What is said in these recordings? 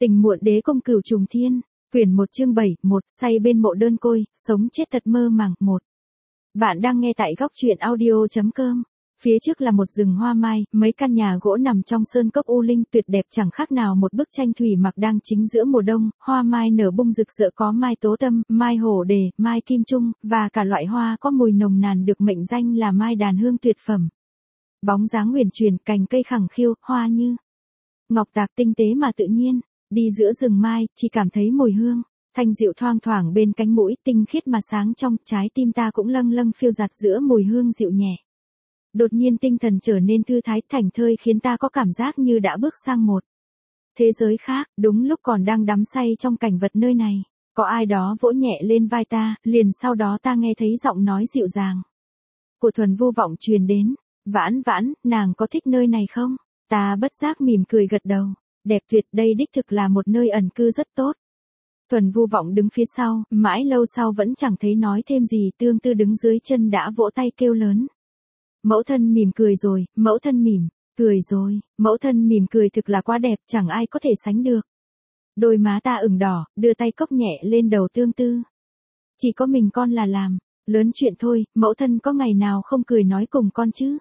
Tình muộn đế công cửu trùng thiên, quyển 1 chương 7, 1 say bên mộ đơn côi, sống chết thật mơ màng, 1. Bạn đang nghe tại góc truyện audio.com. Phía trước là một rừng hoa mai, mấy căn nhà gỗ nằm trong sơn cốc u linh tuyệt đẹp chẳng khác nào một bức tranh thủy mặc đang chính giữa mùa đông, hoa mai nở bung rực rỡ có mai tố tâm, mai hổ đề, mai kim trung, và cả loại hoa có mùi nồng nàn được mệnh danh là mai đàn hương tuyệt phẩm. Bóng dáng huyền truyền, cành cây khẳng khiu, hoa như ngọc tạc tinh tế mà tự nhiên. Đi giữa rừng mai, chỉ cảm thấy mùi hương thanh dịu thoang thoảng bên cánh mũi, tinh khiết mà sáng trong, trái tim ta cũng lâng lâng phiêu dạt giữa mùi hương dịu nhẹ. Đột nhiên tinh thần trở nên thư thái thảnh thơi khiến ta có cảm giác như đã bước sang một thế giới khác. Đúng lúc còn đang đắm say trong cảnh vật nơi này, có ai đó vỗ nhẹ lên vai ta, liền sau đó ta nghe thấy giọng nói dịu dàng của Thuần Vu Vọng truyền đến. Vãn Vãn, nàng có thích nơi này không? Ta bất giác mỉm cười gật đầu. Đẹp tuyệt, đây đích thực là một nơi ẩn cư rất tốt. Thuần Vu Vọng đứng phía sau, mãi lâu sau vẫn chẳng thấy nói thêm gì, Tương Tư đứng dưới chân đã vỗ tay kêu lớn. Mẫu thân mỉm cười rồi, mẫu thân mỉm cười rồi, mẫu thân mỉm cười thực là quá đẹp, chẳng ai có thể sánh được. Đôi má ta ửng đỏ, đưa tay cốc nhẹ lên đầu Tương Tư. Chỉ có mình con là làm lớn chuyện thôi, mẫu thân có ngày nào không cười nói cùng con chứ?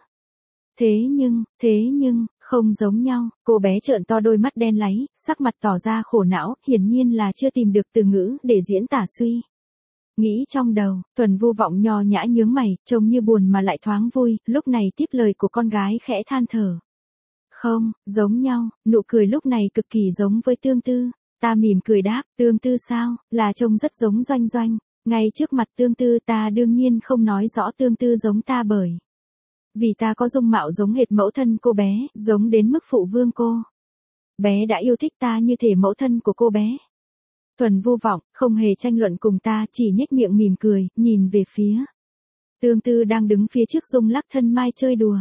Thế nhưng, không giống nhau. Cô bé trợn to đôi mắt đen láy, sắc mặt tỏ ra khổ não, hiển nhiên là chưa tìm được từ ngữ để diễn tả suy nghĩ trong đầu. Thuần Vu Vọng nho nhã nhướng mày, trông như buồn mà lại thoáng vui, lúc này tiếp lời của con gái khẽ than thở. Không, giống nhau, nụ cười lúc này cực kỳ giống với Tương Tư. Ta mỉm cười đáp, Tương Tư sao, là trông rất giống Doanh Doanh. Ngay trước mặt Tương Tư ta đương nhiên không nói rõ Tương Tư giống ta bởi vì ta có dung mạo giống hệt mẫu thân cô bé, giống đến mức phụ vương cô bé đã yêu thích ta như thể mẫu thân của cô bé. Thuần Vu Vọng không hề tranh luận cùng ta, chỉ nhếch miệng mỉm cười, nhìn về phía Tương Tư đang đứng phía trước rung lắc thân mai chơi đùa.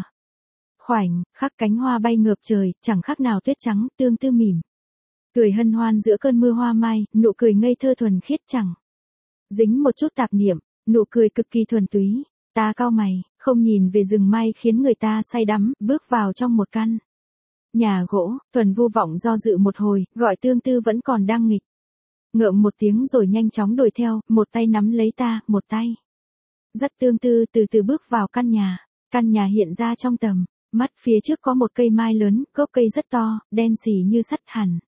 Khoảnh khắc cánh hoa bay ngược trời, chẳng khác nào tuyết trắng. Tương Tư mỉm cười hân hoan giữa cơn mưa hoa mai, nụ cười ngây thơ thuần khiết chẳng dính một chút tạp niệm, nụ cười cực kỳ thuần túy. Ta cau mày, không nhìn về rừng mai khiến người ta say đắm, bước vào trong một căn nhà gỗ. Thuần Vu Vọng do dự một hồi, gọi Tương Tư vẫn còn đang nghịch ngợm một tiếng rồi nhanh chóng đuổi theo, một tay nắm lấy ta, một tay dắt Tương Tư từ từ bước vào căn nhà. Căn nhà hiện ra trong tầm mắt, phía trước có một cây mai lớn, gốc cây rất to, đen xì như sắt hẳn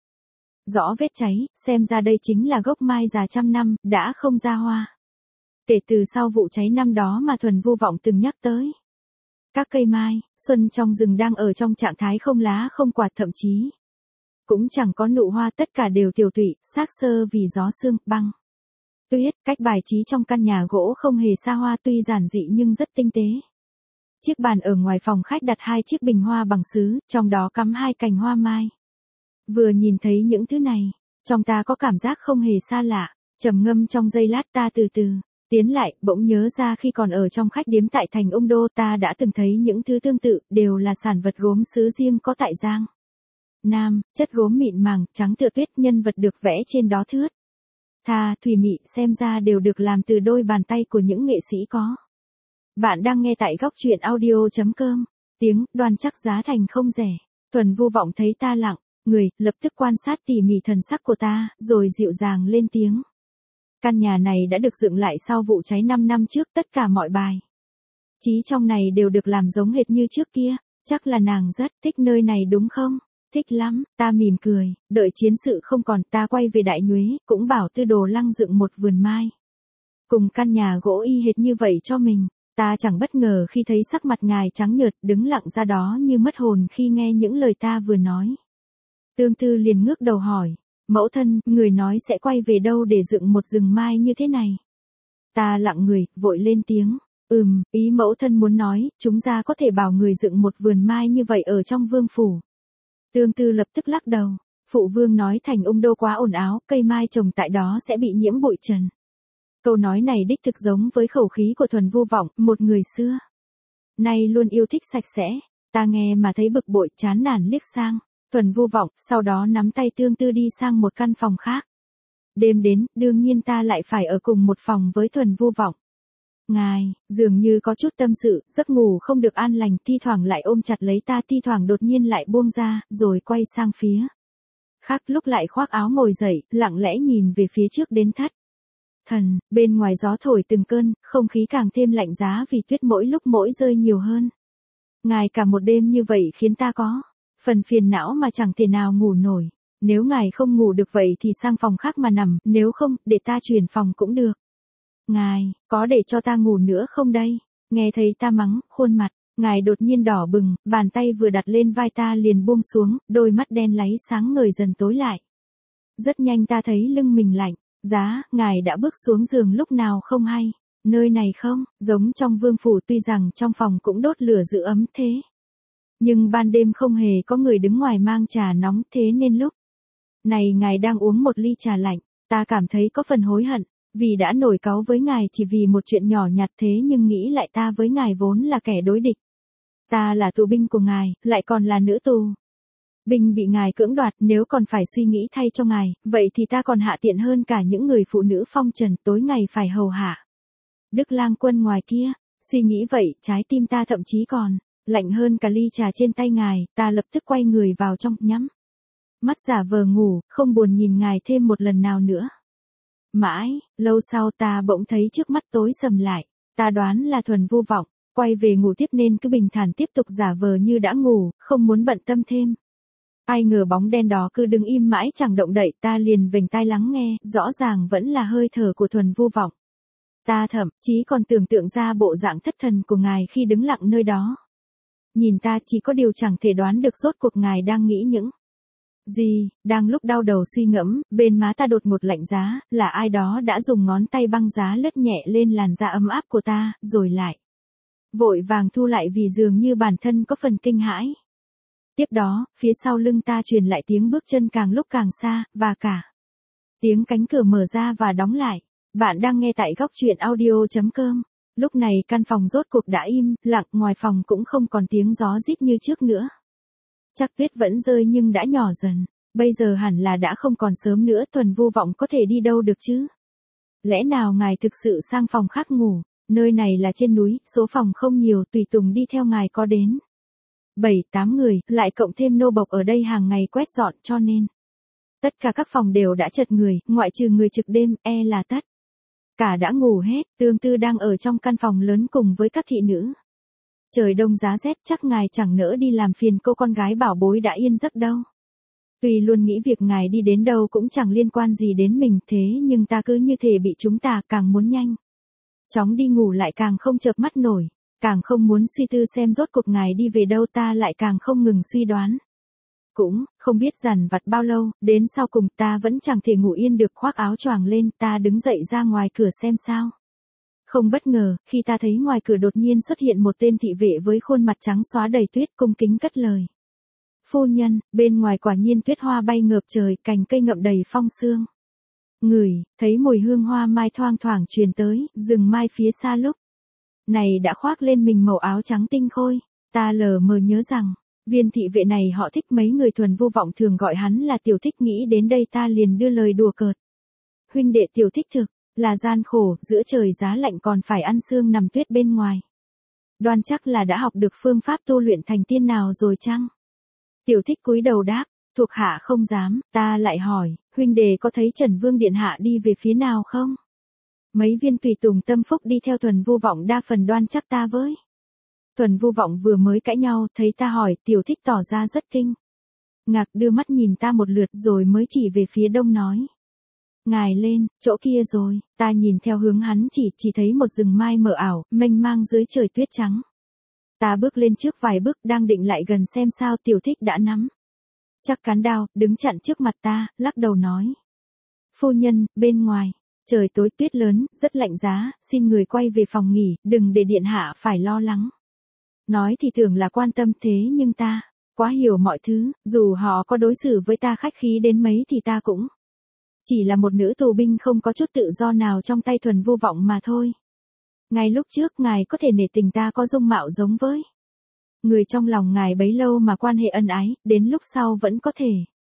rõ vết cháy, xem ra đây chính là gốc mai già trăm năm, đã không ra hoa. Kể từ sau vụ cháy năm đó mà Thuần Vu Vọng từng nhắc tới. Các cây mai, xuân trong rừng đang ở trong trạng thái không lá không quả, thậm chí cũng chẳng có nụ hoa, tất cả đều tiều tụy, xác xơ vì gió sương, băng tuyết. Cách bài trí trong căn nhà gỗ không hề xa hoa, tuy giản dị nhưng rất tinh tế. Chiếc bàn ở ngoài phòng khách đặt 2 chiếc bình hoa bằng sứ, trong đó cắm 2 cành hoa mai. Vừa nhìn thấy những thứ này, trong ta có cảm giác không hề xa lạ. Trầm ngâm trong giây lát, ta từ từ tiến lại, bỗng nhớ ra khi còn ở trong khách điếm tại thành Ung Đô ta đã từng thấy những thứ tương tự, đều là sản vật gốm sứ riêng có tại Giang Nam, chất gốm mịn màng, trắng tựa tuyết, nhân vật được vẽ trên đó thướt tha, thùy mị, xem ra đều được làm từ đôi bàn tay của những nghệ sĩ có. Bạn đang nghe tại góc truyện audio.com. Tiếng đoan chắc giá thành không rẻ. Thuần Vu Vọng thấy ta lặng người, lập tức quan sát tỉ mỉ thần sắc của ta, rồi dịu dàng lên tiếng. Căn nhà này đã được dựng lại sau vụ cháy 5 năm trước, tất cả mọi bài trí trong này đều được làm giống hệt như trước kia. Chắc là nàng rất thích nơi này đúng không? Thích lắm, ta mỉm cười. Đợi chiến sự không còn, ta quay về Đại Nhuế, cũng bảo Tư Đồ Lăng dựng một vườn mai cùng căn nhà gỗ y hệt như vậy cho mình. Ta chẳng bất ngờ khi thấy sắc mặt ngài trắng nhợt, đứng lặng ra đó như mất hồn khi nghe những lời ta vừa nói. Tương Tư liền ngước đầu hỏi, mẫu thân, người nói sẽ quay về đâu để dựng một rừng mai như thế này? Ta lặng người, vội lên tiếng, ý mẫu thân muốn nói, chúng ta có thể bảo người dựng một vườn mai như vậy ở trong vương phủ. Tương Tư lập tức lắc đầu, phụ vương nói thành Ung Đô quá ồn ào, cây mai trồng tại đó sẽ bị nhiễm bụi trần. Câu nói này đích thực giống với khẩu khí của Thuần Vu Vọng, một người xưa nay luôn yêu thích sạch sẽ. Ta nghe mà thấy bực bội, chán nản liếc sang Thuần Vu Vọng, sau đó nắm tay Tương Tư đi sang một căn phòng khác. Đêm đến, đương nhiên ta lại phải ở cùng một phòng với Thuần Vu Vọng. Ngài dường như có chút tâm sự, giấc ngủ không được an lành, thi thoảng lại ôm chặt lấy ta, thi thoảng đột nhiên lại buông ra, rồi quay sang phía Khác lúc lại khoác áo ngồi dậy, lặng lẽ nhìn về phía trước đến thất. Thần, bên ngoài gió thổi từng cơn, không khí càng thêm lạnh giá vì tuyết mỗi lúc mỗi rơi nhiều hơn. Ngài cả một đêm như vậy khiến ta có phần phiền não mà chẳng thể nào ngủ nổi. Nếu ngài không ngủ được vậy thì sang phòng khác mà nằm, nếu không, để ta chuyển phòng cũng được. Ngài, có để cho ta ngủ nữa không đây? Nghe thấy ta mắng, khuôn mặt, ngài đột nhiên đỏ bừng, bàn tay vừa đặt lên vai ta liền buông xuống, đôi mắt đen láy sáng ngời dần tối lại. Rất nhanh ta thấy lưng mình lạnh, giá, ngài đã bước xuống giường lúc nào không hay. Nơi này không, giống trong vương phủ tuy rằng trong phòng cũng đốt lửa giữ ấm thế. Nhưng ban đêm không hề có người đứng ngoài mang trà nóng thế nên lúc này ngài đang uống một ly trà lạnh, ta cảm thấy có phần hối hận, vì đã nổi cáu với ngài chỉ vì một chuyện nhỏ nhặt thế nhưng nghĩ lại ta với ngài vốn là kẻ đối địch. Ta là tù binh của ngài, lại còn là nữ tù. Binh bị ngài cưỡng đoạt, nếu còn phải suy nghĩ thay cho ngài, vậy thì ta còn hạ tiện hơn cả những người phụ nữ phong trần tối ngày phải hầu hạ. Đức lang quân ngoài kia, suy nghĩ vậy, trái tim ta thậm chí còn lạnh hơn cả ly trà trên tay ngài, ta lập tức quay người vào trong, nhắm mắt giả vờ ngủ, không buồn nhìn ngài thêm một lần nào nữa. Mãi, lâu sau ta bỗng thấy trước mắt tối sầm lại, ta đoán là Thuần vô vọng, quay về ngủ tiếp nên cứ bình thản tiếp tục giả vờ như đã ngủ, không muốn bận tâm thêm. Ai ngờ bóng đen đó cứ đứng im mãi chẳng động đậy, ta liền vểnh tai lắng nghe, rõ ràng vẫn là hơi thở của Thuần vô vọng. Ta thậm chí còn tưởng tượng ra bộ dạng thất thần của ngài khi đứng lặng nơi đó. Nhìn ta chỉ có điều chẳng thể đoán được rốt cuộc ngài đang nghĩ những gì. Đang lúc đau đầu suy ngẫm, bên má ta đột ngột lạnh giá, là ai đó đã dùng ngón tay băng giá lướt nhẹ lên làn da ấm áp của ta, rồi lại vội vàng thu lại vì dường như bản thân có phần kinh hãi. Tiếp đó, phía sau lưng ta truyền lại tiếng bước chân càng lúc càng xa, và cả tiếng cánh cửa mở ra và đóng lại. Bạn đang nghe tại góc truyện audio.com. Lúc này căn phòng rốt cuộc đã im lặng, ngoài phòng cũng không còn tiếng gió rít như trước nữa. Chắc tuyết vẫn rơi nhưng đã nhỏ dần. Bây giờ hẳn là đã không còn sớm nữa, Thuần vô vọng có thể đi đâu được chứ? Lẽ nào ngài thực sự sang phòng khác ngủ? Nơi này là trên núi, số phòng không nhiều, tùy tùng đi theo ngài có đến 7-8 người, lại cộng thêm nô bộc ở đây hàng ngày quét dọn, cho nên tất cả các phòng đều đã chật người, ngoại trừ người trực đêm, là tất cả đã ngủ hết, tương tư đang ở trong căn phòng lớn cùng với các thị nữ. Trời đông giá rét, chắc ngài chẳng nỡ đi làm phiền cô con gái bảo bối đã yên giấc đâu. Tuy luôn nghĩ việc ngài đi đến đâu cũng chẳng liên quan gì đến mình, thế nhưng ta cứ như thể bị chúng ta, càng muốn nhanh chóng đi ngủ lại càng không chợp mắt nổi, càng không muốn suy tư xem rốt cuộc ngài đi về đâu, ta lại càng không ngừng suy đoán. Cũng không biết dằn vặt bao lâu, đến sau cùng ta vẫn chẳng thể ngủ yên được, khoác áo choàng lên, ta đứng dậy ra ngoài cửa xem sao. Không bất ngờ, khi ta thấy ngoài cửa đột nhiên xuất hiện một tên thị vệ với khuôn mặt trắng xóa đầy tuyết, cung kính cất lời. Phu nhân, bên ngoài quả nhiên tuyết hoa bay ngợp trời, cành cây ngậm đầy phong sương. Ngửi, thấy mùi hương hoa mai thoang thoảng truyền tới, rừng mai phía xa lúc này đã khoác lên mình màu áo trắng tinh khôi. Ta lờ mờ nhớ rằng, viên thị vệ này họ Thích, mấy người Thuần vô vọng thường gọi hắn là Tiểu Thích, nghĩ đến đây ta liền đưa lời đùa cợt. Huynh đệ Tiểu Thích thực là gian khổ, giữa trời giá lạnh còn phải ăn sương nằm tuyết bên ngoài. Đoan chắc là đã học được phương pháp tu luyện thành tiên nào rồi chăng? Tiểu Thích cúi đầu đáp, thuộc hạ không dám. Ta lại hỏi, huynh đệ có thấy Trần Vương điện hạ đi về phía nào không? Mấy viên tùy tùng tâm phúc đi theo Thuần vô vọng đa phần đoan chắc ta với. Thuần vô vọng vừa mới cãi nhau, thấy ta hỏi, Tiểu Thích tỏ ra rất kinh ngạc, đưa mắt nhìn ta một lượt rồi mới chỉ về phía đông nói. Ngài lên, chỗ kia rồi. Ta nhìn theo hướng hắn chỉ thấy một rừng mai mờ ảo, mênh mang dưới trời tuyết trắng. Ta bước lên trước vài bước, đang định lại gần xem sao, Tiểu Thích đã nắm chắc cán đao, đứng chặn trước mặt ta, lắc đầu nói. Phu nhân, bên ngoài trời tối tuyết lớn, rất lạnh giá, xin người quay về phòng nghỉ, đừng để điện hạ phải lo lắng. Nói thì tưởng là quan tâm, thế nhưng ta quá hiểu mọi thứ, dù họ có đối xử với ta khách khí đến mấy thì ta cũng chỉ là một nữ tù binh không có chút tự do nào trong tay Thuần vô vọng mà thôi. Ngay lúc trước ngài có thể nể tình ta có dung mạo giống với người trong lòng ngài bấy lâu mà quan hệ ân ái, đến lúc sau vẫn có thể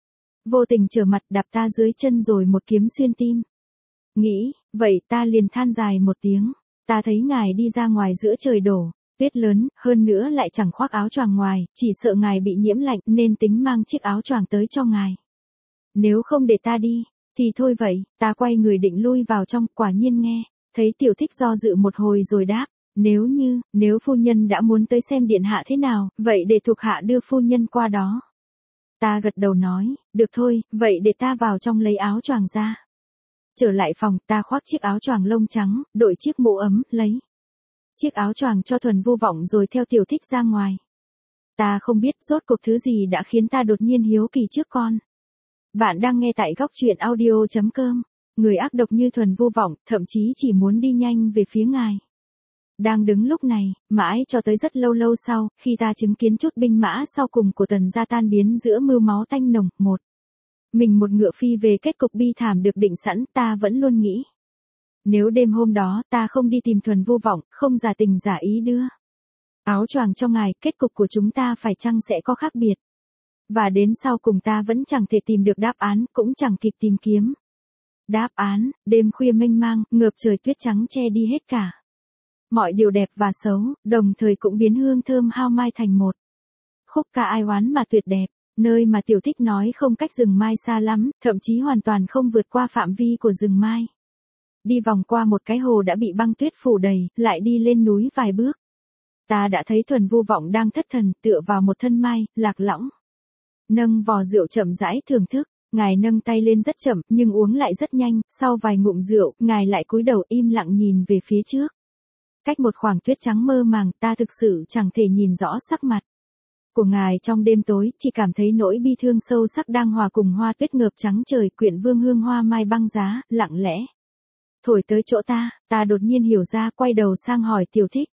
vô tình trở mặt đạp ta dưới chân rồi một kiếm xuyên tim. Nghĩ, vậy ta liền than dài một tiếng. Ta thấy ngài đi ra ngoài giữa trời đổ tuyết lớn, hơn nữa lại chẳng khoác áo choàng ngoài, chỉ sợ ngài bị nhiễm lạnh nên tính mang chiếc áo choàng tới cho ngài. Nếu không để ta đi, thì thôi vậy, ta quay người định lui vào trong, quả nhiên nghe, thấy Tiểu Thích do dự một hồi rồi đáp, nếu phu nhân đã muốn tới xem điện hạ thế nào, vậy để thuộc hạ đưa phu nhân qua đó. Ta gật đầu nói, được thôi, vậy để ta vào trong lấy áo choàng ra. Trở lại phòng, ta khoác chiếc áo choàng lông trắng, đội chiếc mũ ấm, lấy chiếc áo choàng cho Thuần Vu Vọng rồi theo Tiểu Thích ra ngoài. Ta không biết rốt cuộc thứ gì đã khiến ta đột nhiên hiếu kỳ trước con. Bạn đang nghe tại góc truyện audio.com. Người ác độc như Thuần Vu Vọng, thậm chí chỉ muốn đi nhanh về phía ngài. Đang đứng lúc này, mãi cho tới rất lâu lâu sau, khi ta chứng kiến chút binh mã sau cùng của Tần gia tan biến giữa mưa máu tanh nồng, mình một ngựa phi về kết cục bi thảm được định sẵn, ta vẫn luôn nghĩ. Nếu đêm hôm đó ta không đi tìm Thuần Vu Vọng, không giả tình giả ý đưa áo choàng cho ngài, kết cục của chúng ta phải chăng sẽ có khác biệt. Và đến sau cùng ta vẫn chẳng thể tìm được đáp án, cũng chẳng kịp tìm kiếm đáp án. Đêm khuya mênh mang, ngợp trời tuyết trắng che đi hết cả mọi điều đẹp và xấu, đồng thời cũng biến hương thơm hao mai thành một khúc ca ai oán mà tuyệt đẹp. Nơi mà Tiểu Thích nói không cách rừng mai xa lắm, thậm chí hoàn toàn không vượt qua phạm vi của rừng mai. Đi vòng qua một cái hồ đã bị băng tuyết phủ đầy, lại đi lên núi vài bước. Ta đã thấy Thuần Vu Vọng đang thất thần, tựa vào một thân mai, lạc lõng. Nâng vò rượu chậm rãi thưởng thức, ngài nâng tay lên rất chậm, nhưng uống lại rất nhanh, sau vài ngụm rượu, ngài lại cúi đầu im lặng nhìn về phía trước. Cách một khoảng tuyết trắng mơ màng, ta thực sự chẳng thể nhìn rõ sắc mặt của ngài trong đêm tối, chỉ cảm thấy nỗi bi thương sâu sắc đang hòa cùng hoa tuyết ngợp trắng trời, quyện vương hương hoa mai băng giá, lặng lẽ thổi tới chỗ ta đột nhiên hiểu ra, quay đầu sang hỏi Tiểu Thích.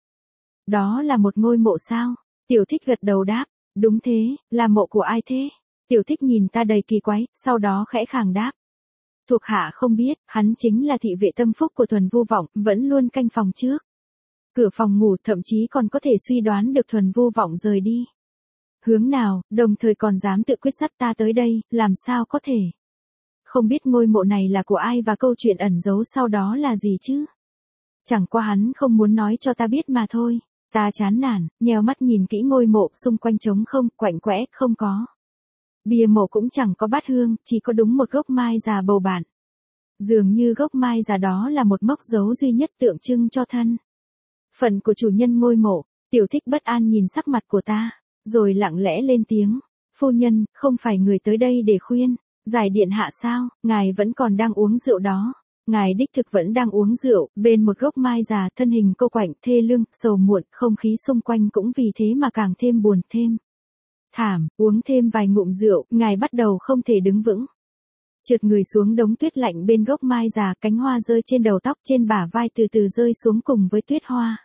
Đó là một ngôi mộ sao? Tiểu Thích gật đầu đáp, đúng thế, là mộ của ai thế? Tiểu Thích nhìn ta đầy kỳ quái, sau đó khẽ khàng đáp. Thuộc hạ không biết, hắn chính là thị vệ tâm phúc của Thuần Vu Vọng, vẫn luôn canh phòng trước cửa phòng ngủ, thậm chí còn có thể suy đoán được Thuần Vu Vọng rời đi hướng nào, đồng thời còn dám tự quyết dắt ta tới đây, làm sao có thể không biết ngôi mộ này là của ai và câu chuyện ẩn giấu sau đó là gì chứ? Chẳng qua hắn không muốn nói cho ta biết mà thôi. Ta chán nản, nheo mắt nhìn kỹ ngôi mộ, xung quanh trống không, quạnh quẽ, không có bia mộ, cũng chẳng có bát hương, chỉ có đúng một gốc mai già bầu bạn. Dường như gốc mai già đó là một mốc dấu duy nhất tượng trưng cho thân phận của chủ nhân ngôi mộ. Tiểu Thích bất an nhìn sắc mặt của ta, rồi lặng lẽ lên tiếng. Phu nhân, không phải người tới đây để khuyên giải điện hạ sao? Ngài vẫn còn đang uống rượu đó. Ngài đích thực vẫn đang uống rượu, bên một gốc mai già, thân hình cô quạnh, thê lương, sầu muộn, không khí xung quanh cũng vì thế mà càng thêm buồn, thêm thảm. Uống thêm vài ngụm rượu, ngài bắt đầu không thể đứng vững. Trượt người xuống đống tuyết lạnh bên gốc mai già, cánh hoa rơi trên đầu tóc, trên bả vai từ từ rơi xuống cùng với tuyết hoa.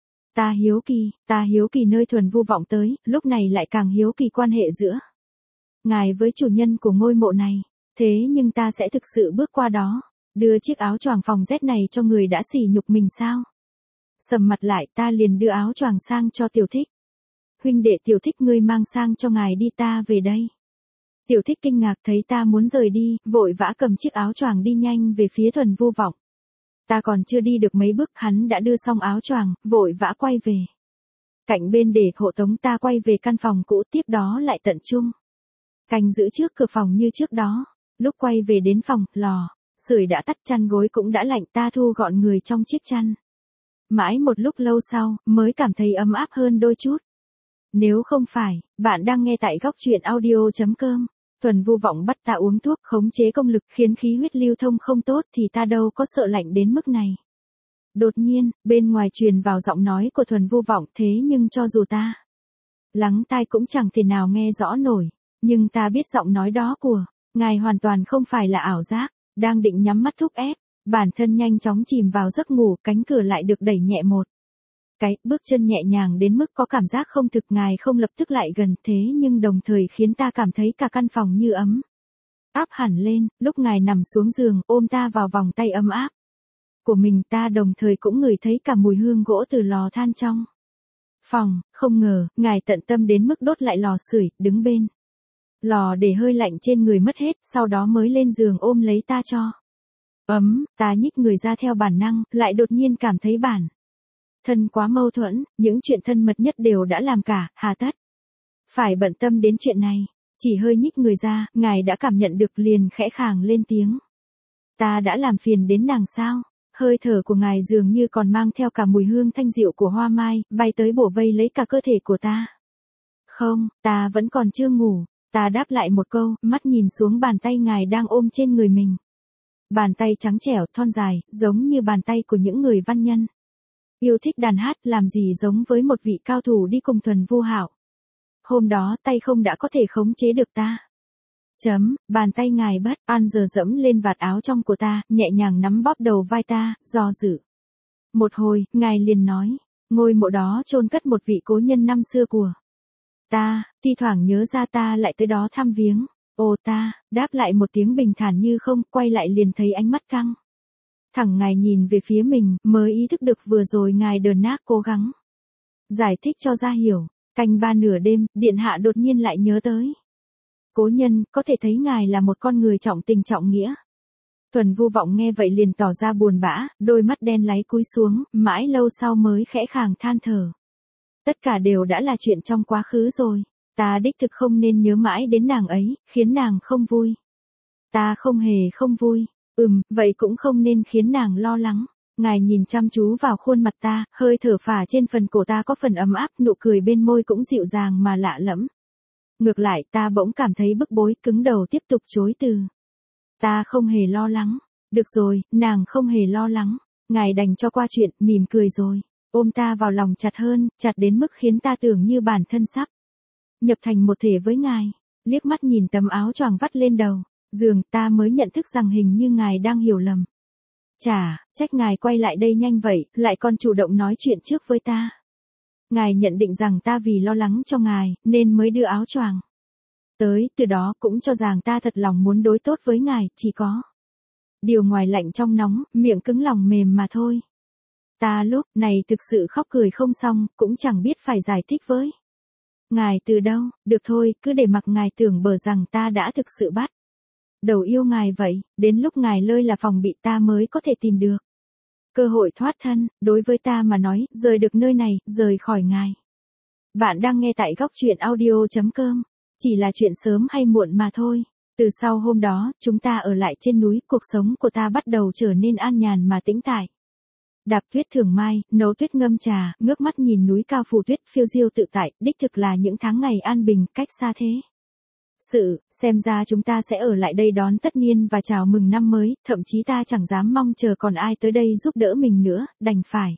Ta hiếu kỳ nơi Thuần Vu Vọng tới, lúc này lại càng hiếu kỳ quan hệ giữa ngài với chủ nhân của ngôi mộ này. Thế nhưng ta sẽ thực sự bước qua đó, đưa chiếc áo choàng phòng rét này cho người đã sỉ nhục mình sao? Sầm mặt lại, ta liền đưa áo choàng sang cho Tiểu Thích. Huynh đệ Tiểu Thích, ngươi mang sang cho ngài đi, ta về đây. Tiểu Thích kinh ngạc thấy ta muốn rời đi, vội vã cầm chiếc áo choàng đi nhanh về phía Thuần Vu Vọng. Ta còn chưa đi được mấy bước, hắn đã đưa xong áo choàng, vội vã quay về cạnh bên để hộ tống ta quay về căn phòng cũ, tiếp đó lại tận trung canh giữ trước cửa phòng như trước đó. Lúc quay về đến phòng, lò sưởi đã tắt, chăn gối cũng đã lạnh, ta thu gọn người trong chiếc chăn. Mãi một lúc lâu sau, mới cảm thấy ấm áp hơn đôi chút. Nếu không phải, bạn đang nghe tại góc truyện audio.com. Thuần Vu Vọng bắt ta uống thuốc khống chế công lực khiến khí huyết lưu thông không tốt thì ta đâu có sợ lạnh đến mức này. Đột nhiên, bên ngoài truyền vào giọng nói của Thuần Vu Vọng, thế nhưng cho dù ta lắng tai cũng chẳng thể nào nghe rõ nổi. Nhưng ta biết giọng nói đó của ngài hoàn toàn không phải là ảo giác. Đang định nhắm mắt thúc ép bản thân nhanh chóng chìm vào giấc ngủ, cánh cửa lại được đẩy nhẹ một cái, bước chân nhẹ nhàng đến mức có cảm giác không thực. Ngài không lập tức lại gần, thế nhưng đồng thời khiến ta cảm thấy cả căn phòng như ấm áp hẳn lên. Lúc ngài nằm xuống giường, ôm ta vào vòng tay ấm áp của mình, ta đồng thời cũng ngửi thấy cả mùi hương gỗ từ lò than trong phòng. Không ngờ, ngài tận tâm đến mức đốt lại lò sưởi, đứng bên lò để hơi lạnh trên người mất hết, sau đó mới lên giường ôm lấy ta cho ấm. Ta nhích người ra theo bản năng, lại đột nhiên cảm thấy bản thân quá mâu thuẫn, những chuyện thân mật nhất đều đã làm cả, hà tất phải bận tâm đến chuyện này. Chỉ hơi nhích người ra, ngài đã cảm nhận được liền khẽ khàng lên tiếng. Ta đã làm phiền đến nàng sao? Hơi thở của ngài dường như còn mang theo cả mùi hương thanh diệu của hoa mai, bay tới bủa vây lấy cả cơ thể của ta. Không, ta vẫn còn chưa ngủ. Ta đáp lại một câu, mắt nhìn xuống bàn tay ngài đang ôm trên người mình. Bàn tay trắng trẻo, thon dài, giống như bàn tay của những người văn nhân. Yêu thích đàn hát, làm gì giống với một vị cao thủ đi cùng Thuần Vu Hạo. Hôm đó, tay không đã có thể khống chế được ta. Bàn tay ngài bất an giờ dẫm lên vạt áo trong của ta, nhẹ nhàng nắm bóp đầu vai ta, do dự. Một hồi, ngài liền nói, ngôi mộ đó chôn cất một vị cố nhân năm xưa của ta, thi thoảng nhớ ra ta lại tới đó thăm viếng. Ồ ta, đáp lại một tiếng bình thản như không, quay lại liền thấy ánh mắt căng. Thẳng ngài nhìn về phía mình, mới ý thức được vừa rồi ngài đờn nát cố gắng giải thích cho ra hiểu. Canh 3 nửa đêm, điện hạ đột nhiên lại nhớ tới. Cố nhân, có thể thấy ngài là một con người trọng tình trọng nghĩa. Thuần Vu Vọng nghe vậy liền tỏ ra buồn bã, đôi mắt đen láy cúi xuống, mãi lâu sau mới khẽ khàng than thở. Tất cả đều đã là chuyện trong quá khứ rồi. Ta đích thực không nên nhớ mãi đến nàng ấy, khiến nàng không vui. Ta không hề không vui. Vậy cũng không nên khiến nàng lo lắng. Ngài nhìn chăm chú vào khuôn mặt ta, hơi thở phả trên phần cổ ta có phần ấm áp, nụ cười bên môi cũng dịu dàng mà lạ lẫm. Ngược lại, ta bỗng cảm thấy bức bối, cứng đầu tiếp tục chối từ. Ta không hề lo lắng. Được rồi, nàng không hề lo lắng. Ngài đành cho qua chuyện, mỉm cười rồi. Ôm ta vào lòng chặt hơn, chặt đến mức khiến ta tưởng như bản thân sắp nhập thành một thể với ngài. Liếc mắt nhìn tấm áo choàng vắt lên đầu giường, ta mới nhận thức rằng hình như ngài đang hiểu lầm. Chả, trách ngài quay lại đây nhanh vậy, lại còn chủ động nói chuyện trước với ta. Ngài nhận định rằng ta vì lo lắng cho ngài, nên mới đưa áo choàng tới, từ đó cũng cho rằng ta thật lòng muốn đối tốt với ngài, chỉ có điều ngoài lạnh trong nóng, miệng cứng lòng mềm mà thôi. Ta lúc này thực sự khóc cười không xong, cũng chẳng biết phải giải thích với ngài từ đâu. Được thôi, cứ để mặc ngài tưởng bở rằng ta đã thực sự bắt đầu yêu ngài vậy, đến lúc ngài lơi là phòng bị ta mới có thể tìm được cơ hội thoát thân. Đối với ta mà nói, rời được nơi này, rời khỏi ngài. Bạn đang nghe tại góc truyện audio.com. Chỉ là chuyện sớm hay muộn mà thôi. Từ sau hôm đó, chúng ta ở lại trên núi, cuộc sống của ta bắt đầu trở nên an nhàn mà tĩnh tại. Đạp tuyết thường mai, nấu tuyết ngâm trà, ngước mắt nhìn núi cao phủ tuyết phiêu diêu tự tại, đích thực là những tháng ngày an bình, cách xa thế. Xem ra chúng ta sẽ ở lại đây đón tất niên và chào mừng năm mới, thậm chí ta chẳng dám mong chờ còn ai tới đây giúp đỡ mình nữa, đành phải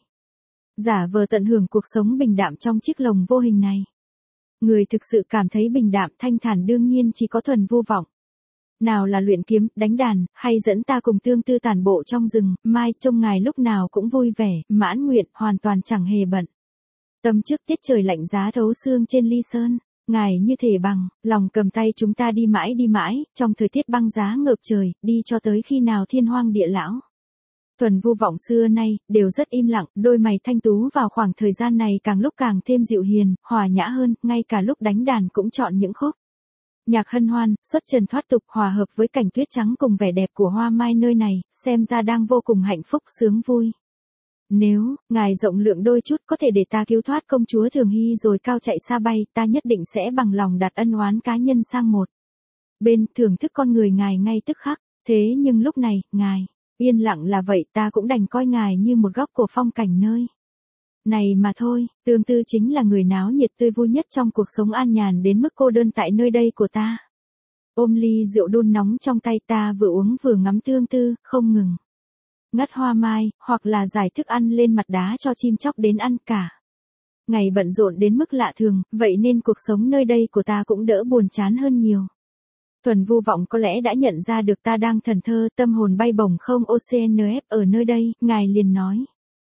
giả vờ tận hưởng cuộc sống bình đạm trong chiếc lồng vô hình này. Người thực sự cảm thấy bình đạm thanh thản đương nhiên chỉ có Thuần Vu Vọng. Nào là luyện kiếm, đánh đàn, hay dẫn ta cùng tương tư tản bộ trong rừng, mai trông ngài lúc nào cũng vui vẻ, mãn nguyện, hoàn toàn chẳng hề bận tâm trước tiết trời lạnh giá thấu xương trên ly sơn. Ngài như thể bằng lòng cầm tay chúng ta đi mãi, trong thời tiết băng giá ngợp trời, đi cho tới khi nào thiên hoang địa lão. Thuần Vu Vọng xưa nay, đều rất im lặng, đôi mày thanh tú vào khoảng thời gian này càng lúc càng thêm dịu hiền, hòa nhã hơn, ngay cả lúc đánh đàn cũng chọn những khúc nhạc hân hoan, xuất trần thoát tục hòa hợp với cảnh tuyết trắng cùng vẻ đẹp của hoa mai nơi này, xem ra đang vô cùng hạnh phúc sướng vui. Nếu, ngài rộng lượng đôi chút có thể để ta cứu thoát công chúa Thường Hy rồi cao chạy xa bay, ta nhất định sẽ bằng lòng đặt ân oán cá nhân sang một bên, thưởng thức con người ngài ngay tức khắc. Thế nhưng lúc này, ngài yên lặng là vậy, ta cũng đành coi ngài như một góc của phong cảnh nơi này mà thôi. Tương Tư chính là người náo nhiệt tươi vui nhất trong cuộc sống an nhàn đến mức cô đơn tại nơi đây của ta. Ôm ly rượu đun nóng trong tay, ta vừa uống vừa ngắm Tương Tư, không ngừng ngắt hoa mai, hoặc là giải thức ăn lên mặt đá cho chim chóc đến ăn cả. Ngày bận rộn đến mức lạ thường, vậy nên cuộc sống nơi đây của ta cũng đỡ buồn chán hơn nhiều. Thuần Vu Vọng có lẽ đã nhận ra được ta đang thần thơ, tâm hồn bay bổng không OCNF ở nơi đây, ngài liền nói.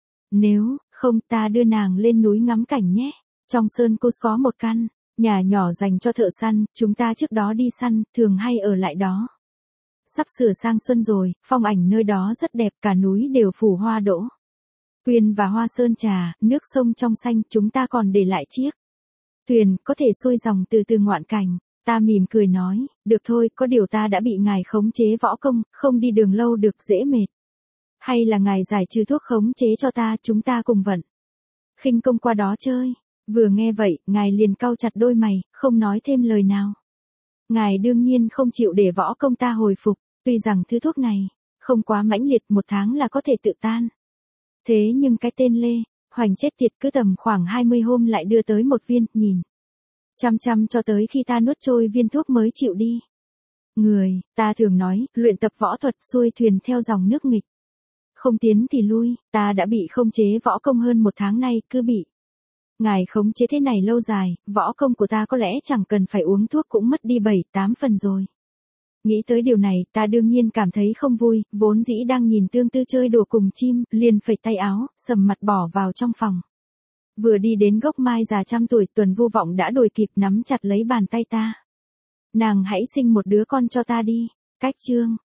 Nếu không ta đưa nàng lên núi ngắm cảnh nhé. Trong Sơn Cốt có một căn nhà nhỏ dành cho thợ săn, chúng ta trước đó đi săn, thường hay ở lại đó. Sắp sửa sang xuân rồi, phong ảnh nơi đó rất đẹp, cả núi đều phủ hoa đỗ quyên và hoa sơn trà, nước sông trong xanh, chúng ta còn để lại chiếc thuyền, có thể xuôi dòng từ từ ngoạn cảnh. Ta mỉm cười nói, được thôi, có điều ta đã bị ngài khống chế võ công, không đi đường lâu được dễ mệt. Hay là ngài giải trừ thuốc khống chế cho ta, chúng ta cùng vận khinh công qua đó chơi. Vừa nghe vậy, ngài liền cau chặt đôi mày, không nói thêm lời nào. Ngài đương nhiên không chịu để võ công ta hồi phục, tuy rằng thứ thuốc này không quá mãnh liệt, 1 tháng là có thể tự tan. Thế nhưng cái tên Lê Hoành chết tiệt, cứ tầm khoảng 20 hôm lại đưa tới 1 viên, nhìn chăm chăm cho tới khi ta nuốt trôi viên thuốc mới chịu đi. Người, ta thường nói, luyện tập võ thuật xuôi thuyền theo dòng nước nghịch. Không tiến thì lui, ta đã bị khống chế võ công hơn 1 tháng nay, cứ bị ngài khống chế thế này lâu dài, võ công của ta có lẽ chẳng cần phải uống thuốc cũng mất đi 7-8 phần rồi. Nghĩ tới điều này, ta đương nhiên cảm thấy không vui, vốn dĩ đang nhìn Tương Tư chơi đùa cùng chim, liền phẩy tay áo, sầm mặt bỏ vào trong phòng. Vừa đi đến gốc mai già trăm tuổi, Tuần Vô Vọng đã đuổi kịp nắm chặt lấy bàn tay ta. Nàng hãy sinh một đứa con cho ta đi. Cách chương